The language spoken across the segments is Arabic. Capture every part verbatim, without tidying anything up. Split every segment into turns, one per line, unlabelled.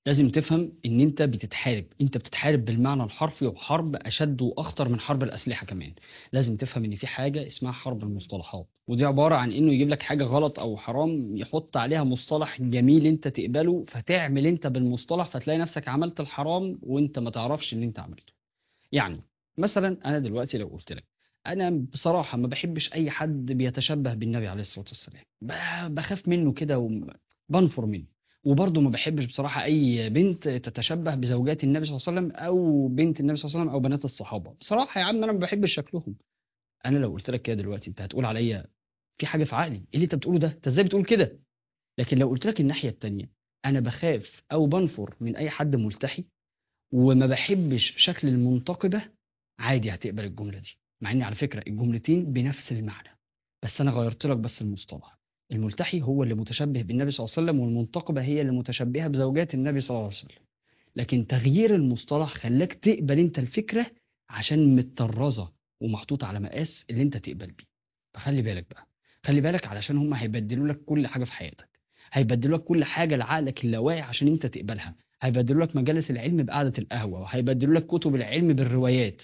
لازم تفهم إن أنت بتتحارب، أنت بتتحارب بالمعنى الحرفي، وحرب أشد وأخطر من حرب الأسلحة كمان. لازم تفهم إن في حاجة اسمها حرب المصطلحات، ودي عبارة عن إنه يجيب لك حاجة غلط أو حرام يحط عليها مصطلح جميل أنت تقبله، فتعمل أنت بالمصطلح فتلاقي نفسك عملت الحرام وأنت ما تعرفش إن أنت عملته. يعني مثلًا أنا دلوقتي لو قُلت لك أنا بصراحة ما باحبش أي حد بيتشبّه بالنبي عليه الصلاة والسلام، ب باخاف منّه كده وم بانفُر منّه، وبرضه ما باحبش بصراحة أي بنت تتشبّه بزوجات النبي صلى الله عليه وسلم أو بنت النبي صلى الله عليه وسلم أو بنات الصحابة، بصراحة يا عم أنا ما باحبش شكلهم. أنا لو قُلت لك كده دلوقتي أنت هتقول عليّا في حاجة في عقلي، إيه اللي أنت بتقوله ده، أنت إزاي بتقول كده؟ لكن لو قُلت لك الناحية التانية، أنا باخاف أو بانفُر من أي حد ملتحي وما باحبش شكل المنتقبة، عادي هتقبل الجملة دي، مع إن على فكرة الجملتين بنفس المعنى، بس أنا غيّرت لك بس المصطلح. الملتحي هو اللي متشبّه بالنبي صلى الله عليه وسلم، والمنتقبة هي اللي متشبّهة بزوجات النبي صلى الله عليه وسلم، لكن تغيير المصطلح خلّاك تقبل أنت الفكرة عشان متطرّزة ومحطوطة على مقاس اللي أنت تقبل بيه. فخلّي بالك بقى، خلّي بالك علشان هم هيبدّلوا لك كل حاجة في حياتك، هيبدّلوا لك كل حاجة لعقلك اللاواعي عشان أنت تقبلها، هيبدّلوا لك مجالس العلم بقعدة القهوة، وهيبدّلوا لك كتب العلم بالروايات،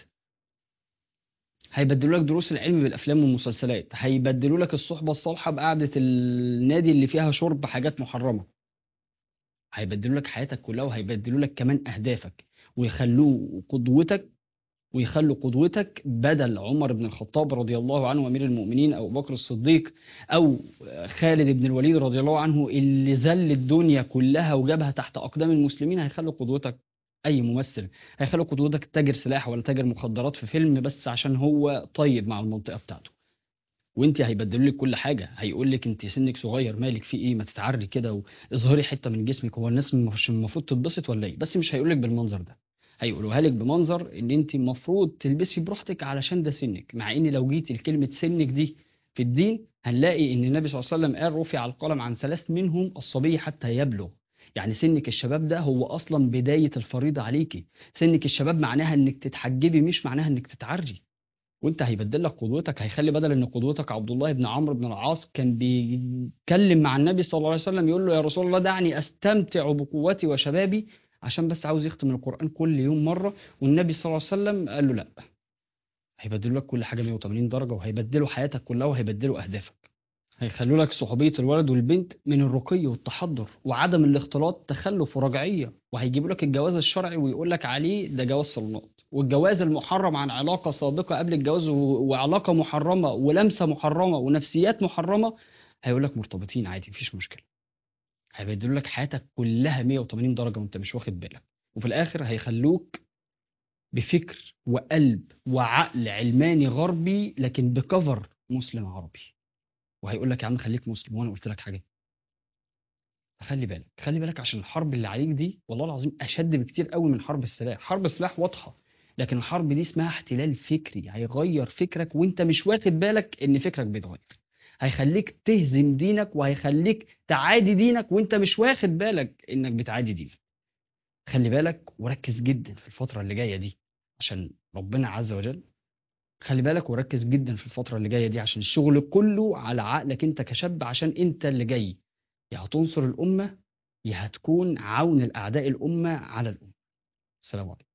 هيبدّلوا لك دروس العلم بالأفلام والمسلسلات، هيبدّلوا لك الصُحبة الصالحة بقعدة النادي اللي فيها شُرب حاجات محرّمة. هيبدلوا لك حياتك كلها وهيبدلوا لك كمان أهدافك، ويخلّوه قدوتك ويخلّوا قدوتك بدل عمر بن الخطاب رضي الله عنه أمير المؤمنين أو أبو بكر الصديق أو خالد بن الوليد رضي الله عنه اللي ذل الدنيا كلها وجابها تحت أقدام المسلمين، هيخلّوا قدوتك أي ممثل، هيخلّوا قدوتك تاجر سلاح والّا تاجر مخدرات في فيلم بس عشان هو طيب مع المنطقة بتاعته. وأنتِ هيبدّلوا لِك كل حاجة، هيقول لِك أنتِ سِنِّك صغير مالِك في إيه، ما تتعرّي كده واظهري حتّة من جسمِك، هو الناس مش المفروض تتبسط والّا إيه؟ بس مش هيقولوا لِك بالمنظر ده، هيقولوها لِك بمنظر إن أنتِ المفروض تلبسي براحتك علشان ده سِنِّك، مع إن لو جيتِ لكلمة سِنِّك دي في الدين، هنلاقي إن النبي صلى الله عليه وسلم قال: "رُفِعَ القلم عن ثلاث منهم الصبي حتى يبلغ." يعني سِنِّك الشباب ده هو أصلًا بداية الفريضة عليكِ، سِنِّك الشباب معناها إنِّك تتحجّبي مش معناها إنِّك تتعرّي. وأنت هيبدل لك قدوتك، هيخلّي بدل إن قدوتك عبد الله بن عمرو بن العاص كان بيتكلم مع النبي صلى الله عليه وسلم يقول له: "يا رسول الله دعني أستمتع بقوتي وشبابي." عشان بس عاوز يختم القرآن كل يوم مرّة، والنبي صلى الله عليه وسلم قال له: "لأ." هيبدلوا لك كل حاجة مية وتمانين درجة، وهيبدلوا حياتك كلها، وهيبدلوا أهدافك. هيخلّوا لك صحوبية الولد والبنت من الرقي والتحضُّر وعدم الاختلاط تخلُّف ورجعية، وهيجيبوا لك الجواز الشرعي ويقول لك عليه ده جواز صالونات، والجواز المُحرّم عن علاقة سابقة قبل الجواز و وعلاقة محرّمة ولمسة محرّمة ونفسيّات محرّمة، هيقول لك مرتبطين عادي ما فيش مشكلة. هيبدلوا لك حياتك كلّها مية وتمانين درجة وأنت مش واخد بالك، وفي الآخر هيخلّوك بفكر وقلب وعقل علماني غربي، لكن بcover مسلم عربي. وهيقول لك يا عم خلّيك مسلم، هو أنا قُلت لك حاجة؟ فخلّي بالك، خلّي بالك عشان الحرب اللي عليك دي والله العظيم أشد بكتير أوي من حرب السلاح، حرب السلاح واضحة، لكن الحرب دي اسمها احتلال فكري، هيغيّر فكرك وأنت مش واخد بالك إن فكرك بيتغيّر، هيخلّيك تهزم دينك وهيخلّيك تعادي دينك وأنت مش واخد بالك إنك بتعادي دينك. خلّي بالك وركّز جدًا في الفترة اللي جاية دي، عشان ربنا عز وجل. خلّي بالك وركّز جدًا في الفترة اللي جاية دي، عشان الشغل كلّه على عقلك أنت كشاب، عشان أنت اللي جاي، يا هتنصر الأمة، يا هتكون عون لأعداء الأمة على الأمة. السلام عليكم.